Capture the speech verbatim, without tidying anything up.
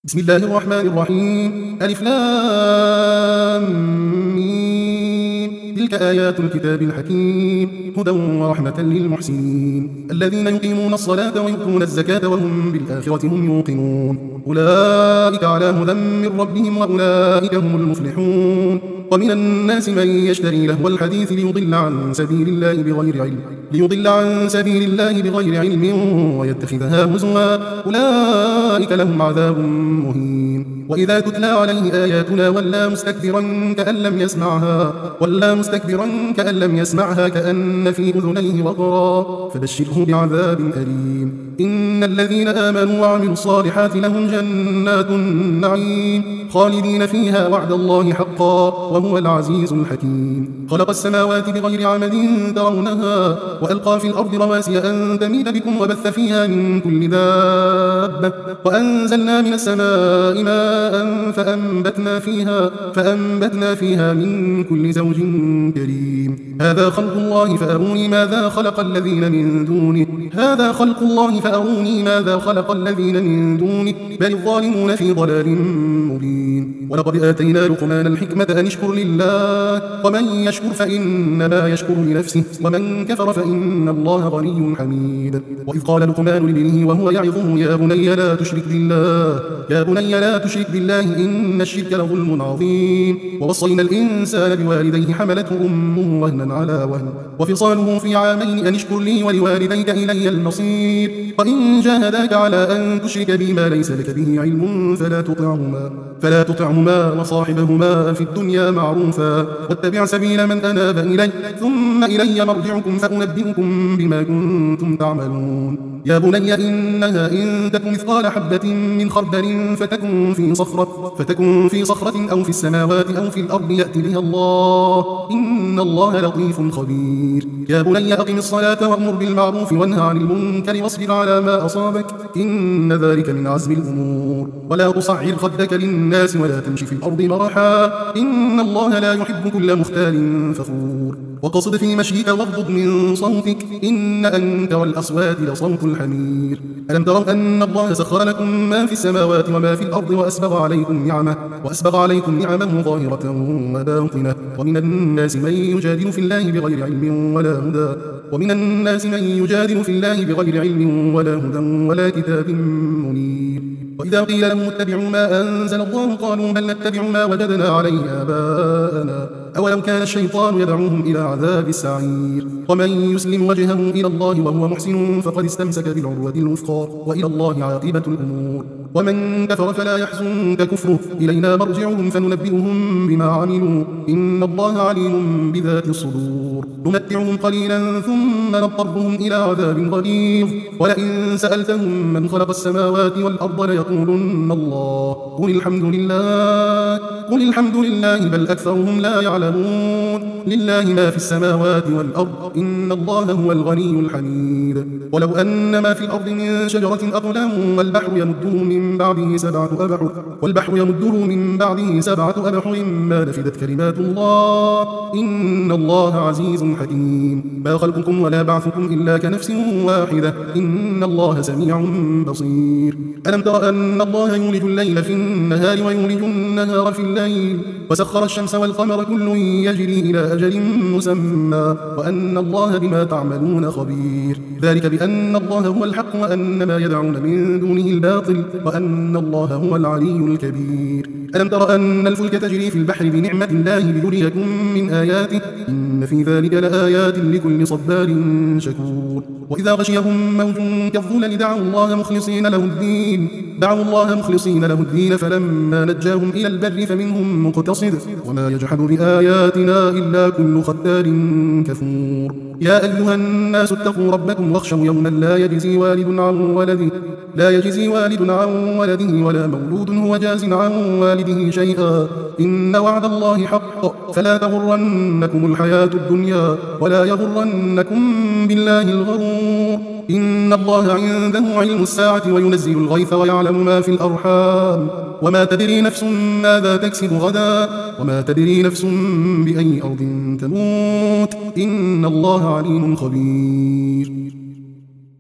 بسم الله الرحمن الرحيم. ألف لام ميم. تلك آيات الكتاب الحكيم هدى ورحمة للمحسنين الذين يقيمون الصلاة ويؤتون الزكاة وهم بالآخرة هم يوقنون أولئك على هدى من ربهم وأولئك هم المفلحون. ومن الناس من يشتري لهو الحديث ليضل عن سبيل الله بغير علم ليضل عن سبيل الله بغير علم ويتخذها هزوا أولئك لهم عذاب مهين. وإذا تتلى عليه آياتنا ولى مستكبرا كأن لم يسمعها ولى مستكبرا كأن لم يسمعها كأن في أذنيه وقرا فبشره بعذاب أليم. إن الذين آمنوا وعملوا الصالحات لهم جنات النعيم خالدين فيها وعد الله حقا وهو العزيز الحكيم. خلق السماوات بغير عمد ترونها وألقى في الأرض رواسي أن تميد بكم وبث فيها من كل دابة وأنزلنا من السماء ماء فأنبتنا فيها فأنبتنا فيها من كل زوج كريم. هذا خلق الله فأروني ماذا خلق الذين من دونه هذا خلق الله فأروني ماذا خلق الذين من دونه بل الظالمون في ضلال مبين. ولقد آتينا لقمان الحكمة أن اشكر لله ومن يشكر فإنما يشكر لنفسه ومن كفر فإن الله غني حميد. وإذ قال لقمان لابنه وهو يعظه يا بني لا تشرك بالله يا بني لا تشرك بالله إن الشرك لظلم عظيم. ووصينا الإنسان بوالديه حملته أمه وهنا على وهن وفصاله في عامين أن اشكر لي ولوالديك إلي المصير. وإن جاهداك على أن تشرك بي ما ليس لك به علم فلا تطعهما فلا تطعهما وصاحبهما في الدنيا معروفا واتبع سبيل من أناب إلي ثم إلي مرجعكم فأنبئكم بما كنتم تعملون. يا بني إنها إن تك مثقال حبة من خردل فتكن في صخرة فتكن في صخرة أو في السماوات أو في الأرض يأت بها الله إن الله لطيف خبير. يا بني أقم الصلاة وأمر بالمعروف وانهى عن المنكر واصبر على ما أصابك إن ذلك من عزم الأمور. ولا تصعر خدك للناس ولا تمشي في الأرض مرحا إن الله لا يحب كل مختال فخور. وقصد في مشيك واغضض من صوتك إن أنكر الأصوات لصوت الحمير. ألم تروا أن الله سخر لكم ما في السماوات وما في الأرض وأسبغ عليكم نعمه وأسبغ عليكم نعمه ظاهرة وباطنة. ومن الناس من يجادل في الله بغير علم ولا هدى ومن الناس من يجادل في الله بغير علم ولا هدى ولا كتاب منير. وإذا قيل لهم اتبعوا ما أنزل الله قالوا بل نتبع ما وجدنا عليه آباءنا أولو كان الشيطان يدعوهم إلى عذاب السعير. ومن يسلم وجهه إلى الله وهو محسن فقد استمسك بالعروة الوثقى وإلى الله عاقبة الأمور. ومن كفر فلا يحزنك كفره إلينا مرجعهم فننبئهم بما عملوا إن الله عليم بذات الصدور. نمتعهم قليلا ثم نضطرهم إلى عذاب غليظ ولئن سألتهم من خلق السماوات والأرض ليقولن الله قل الحمد لله قل الحمد لله بل أكثرهم لا يعلمون. لله ما في السماوات والأرض إن الله هو الغني الحميد. ولو أن ما في الأرض من شجرة أقلام والبحر يمده من بعده سبعة أبحر والبحر يمده من بعده سبعة أبحر ما نفدت كلمات الله إن الله عزيز حكيم. ما خلقكم ولا بعثكم إلا كنفس واحدة إن الله سميع بصير. ألم تر أن الله يولج الليل في النهار ويولج النهار في الليل وسخر الشمس والقمر كل يجري إلى أجل مسمى وأن الله بما تعملون خبير. ذلك بأن الله هو الحق وأن ما يدعون من دونه الباطل وأن الله هو العلي الكبير. ألم تر أن الفلك تجري في البحر بنعمة الله ليريكم من آياته إن في ذلك لآيات لكل صبار شكور. وإذا غشيهم موج كالظلل دعوا الله مخلصين له الدين دعوا الله مخلصين له الدين فلما نجاهم إلى البر فمنهم مقتصد وما يجحد بآياتنا إلا كل ختار كفور. يا أيها الناس اتقوا ربكم واخشوا يوما لا يجزي والد عن ولده لا يجزي والد عن ولده ولا مولود هو جاز عن والده شيئا إن وعد الله حق فلا تغرنكم الحياة الدنيا ولا يغرنكم بالله الغرور. إن الله عنده علم الساعة وينزل الغيث ويعلم ما في الأرحام وما تدري نفس ماذا تكسب غدا وما تدري نفس بأي أرض تموت إن الله عليم خبير.